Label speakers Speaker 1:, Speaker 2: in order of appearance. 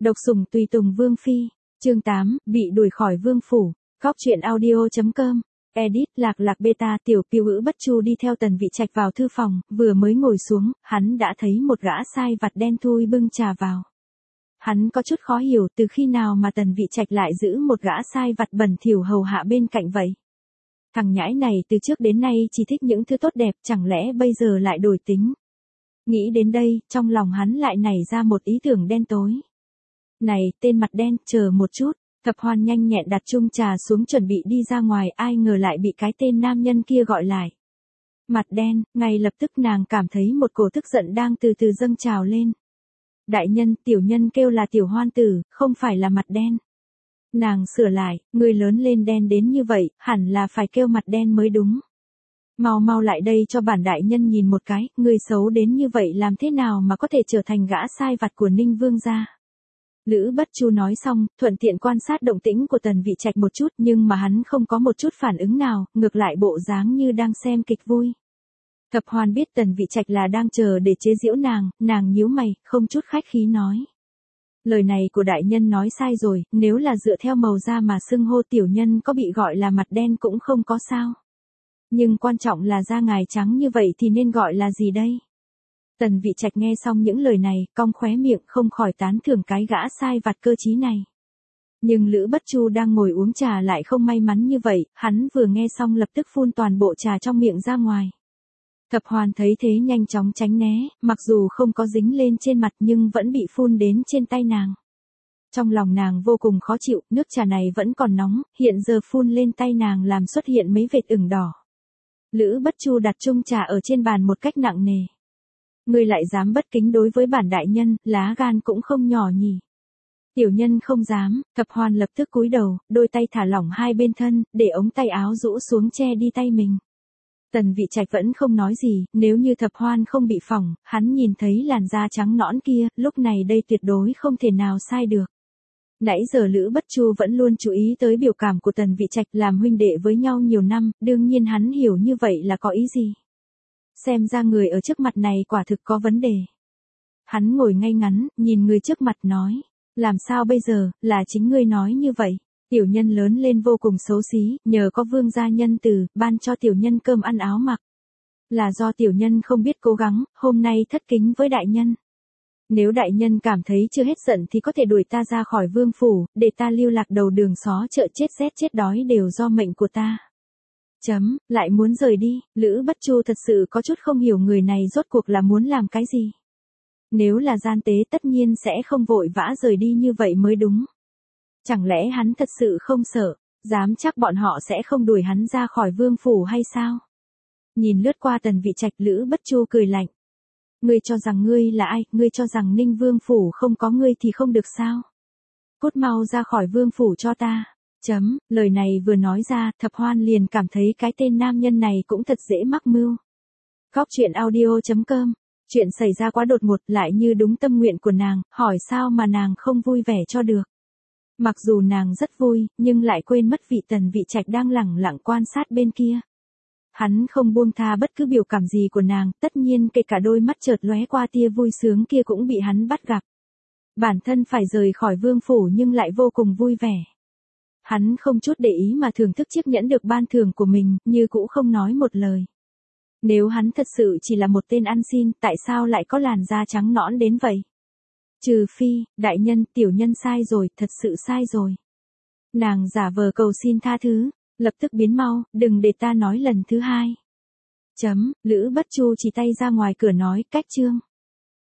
Speaker 1: Độc sủng tùy tùng Vương Phi. Chương 8, bị đuổi khỏi Vương Phủ. Góc truyện audio.com. Edit, lạc beta. Tiểu Piu Ữ Bất Chu đi theo Tần Vị Trạch vào thư phòng, vừa mới ngồi xuống, hắn đã thấy một gã sai vặt đen thui bưng trà vào. Hắn có chút khó hiểu từ khi nào mà Tần Vị Trạch lại giữ một gã sai vặt bẩn thỉu hầu hạ bên cạnh vậy. Thằng nhãi này từ trước đến nay chỉ thích những thứ tốt đẹp, chẳng lẽ bây giờ lại đổi tính. Nghĩ đến đây, trong lòng hắn lại nảy ra một ý tưởng đen tối. Này, tên mặt đen, chờ một chút. Thập Hoan nhanh nhẹn đặt chung trà xuống chuẩn bị đi ra ngoài, ai ngờ lại bị cái tên nam nhân kia gọi lại. Mặt đen, ngay lập tức nàng cảm thấy một cổ tức giận đang từ từ dâng trào lên. Đại nhân, tiểu nhân kêu là Tiểu Hoan tử, không phải là mặt đen. Nàng sửa lại, người lớn lên đen đến như vậy, hẳn là phải kêu mặt đen mới đúng. Mau lại đây cho bản đại nhân nhìn một cái, người xấu đến như vậy làm thế nào mà có thể trở thành gã sai vặt của Ninh Vương gia. Lữ Bất Chu nói xong, thuận tiện quan sát động tĩnh của Tần Vị Trạch một chút, nhưng mà hắn không có một chút phản ứng nào, ngược lại bộ dáng như đang xem kịch vui. Thập Hoan biết Tần Vị Trạch là đang chờ để chế giễu nàng nhíu mày, không chút khách khí nói. Lời này của đại nhân nói sai rồi, nếu là dựa theo màu da mà xưng hô tiểu nhân có bị gọi là mặt đen cũng không có sao. Nhưng quan trọng là da ngài trắng như vậy thì nên gọi là gì đây? Tần Vị Trạch nghe xong những lời này, cong khóe miệng không khỏi tán thưởng cái gã sai vặt cơ trí này. Nhưng Lữ Bất Chu đang ngồi uống trà lại không may mắn như vậy, hắn vừa nghe xong lập tức phun toàn bộ trà trong miệng ra ngoài. Thập Hoan thấy thế nhanh chóng tránh né, mặc dù không có dính lên trên mặt nhưng vẫn bị phun đến trên tay nàng. Trong lòng nàng vô cùng khó chịu, nước trà này vẫn còn nóng, hiện giờ phun lên tay nàng làm xuất hiện mấy vệt ửng đỏ. Lữ Bất Chu đặt chung trà ở trên bàn một cách nặng nề. Ngươi lại dám bất kính đối với bản đại nhân, lá gan cũng không nhỏ nhỉ. Tiểu nhân không dám. Thập Hoan lập tức cúi đầu, đôi tay thả lỏng hai bên thân, để ống tay áo rũ xuống che đi tay mình. Tần Vị Trạch vẫn không nói gì, nếu như Thập Hoan không bị phỏng, hắn nhìn thấy làn da trắng nõn kia, lúc này đây tuyệt đối không thể nào sai được. Nãy giờ Lữ Bất Chu vẫn luôn chú ý tới biểu cảm của Tần Vị Trạch, làm huynh đệ với nhau nhiều năm, đương nhiên hắn hiểu như vậy là có ý gì. Xem ra người ở trước mặt này quả thực có vấn đề. Hắn ngồi ngay ngắn, nhìn người trước mặt nói. Làm sao bây giờ, là chính ngươi nói như vậy. Tiểu nhân lớn lên vô cùng xấu xí, nhờ có vương gia nhân từ, ban cho tiểu nhân cơm ăn áo mặc. Là do tiểu nhân không biết cố gắng, hôm nay thất kính với đại nhân. Nếu đại nhân cảm thấy chưa hết giận thì có thể đuổi ta ra khỏi vương phủ, để ta lưu lạc đầu đường xó chợ chết rét chết đói đều do mệnh của ta. Lại muốn rời đi, Lữ Bất Chu thật sự có chút không hiểu người này rốt cuộc là muốn làm cái gì. Nếu là gian tế tất nhiên sẽ không vội vã rời đi như vậy mới đúng. Chẳng lẽ hắn thật sự không sợ, dám chắc bọn họ sẽ không đuổi hắn ra khỏi vương phủ hay sao? Nhìn lướt qua Tần Vị Trạch, Lữ Bất Chu cười lạnh. Ngươi cho rằng ngươi là ai, ngươi cho rằng Ninh Vương phủ không có ngươi thì không được sao? Cút mau ra khỏi vương phủ cho ta. Lời này vừa nói ra, Thập Hoan liền cảm thấy cái tên nam nhân này cũng thật dễ mắc mưu. Góc truyện audio.com. Chuyện xảy ra quá đột ngột, lại như đúng tâm nguyện của nàng, hỏi sao mà nàng không vui vẻ cho được. Mặc dù nàng rất vui, nhưng lại quên mất vị Tần Vị Trạch đang lẳng lặng quan sát bên kia. Hắn không buông tha bất cứ biểu cảm gì của nàng, tất nhiên kể cả đôi mắt chợt lóe qua tia vui sướng kia cũng bị hắn bắt gặp. Bản thân phải rời khỏi vương phủ nhưng lại vô cùng vui vẻ. Hắn không chút để ý mà thưởng thức chiếc nhẫn được ban thưởng của mình, như cũ không nói một lời. Nếu hắn thật sự chỉ là một tên ăn xin, tại sao lại có làn da trắng nõn đến vậy? Trừ phi, đại nhân, tiểu nhân sai rồi, thật sự sai rồi. Nàng giả vờ cầu xin tha thứ, lập tức biến mau, đừng để ta nói lần thứ hai. Lữ Bất Chu chỉ tay ra ngoài cửa nói, cách chương.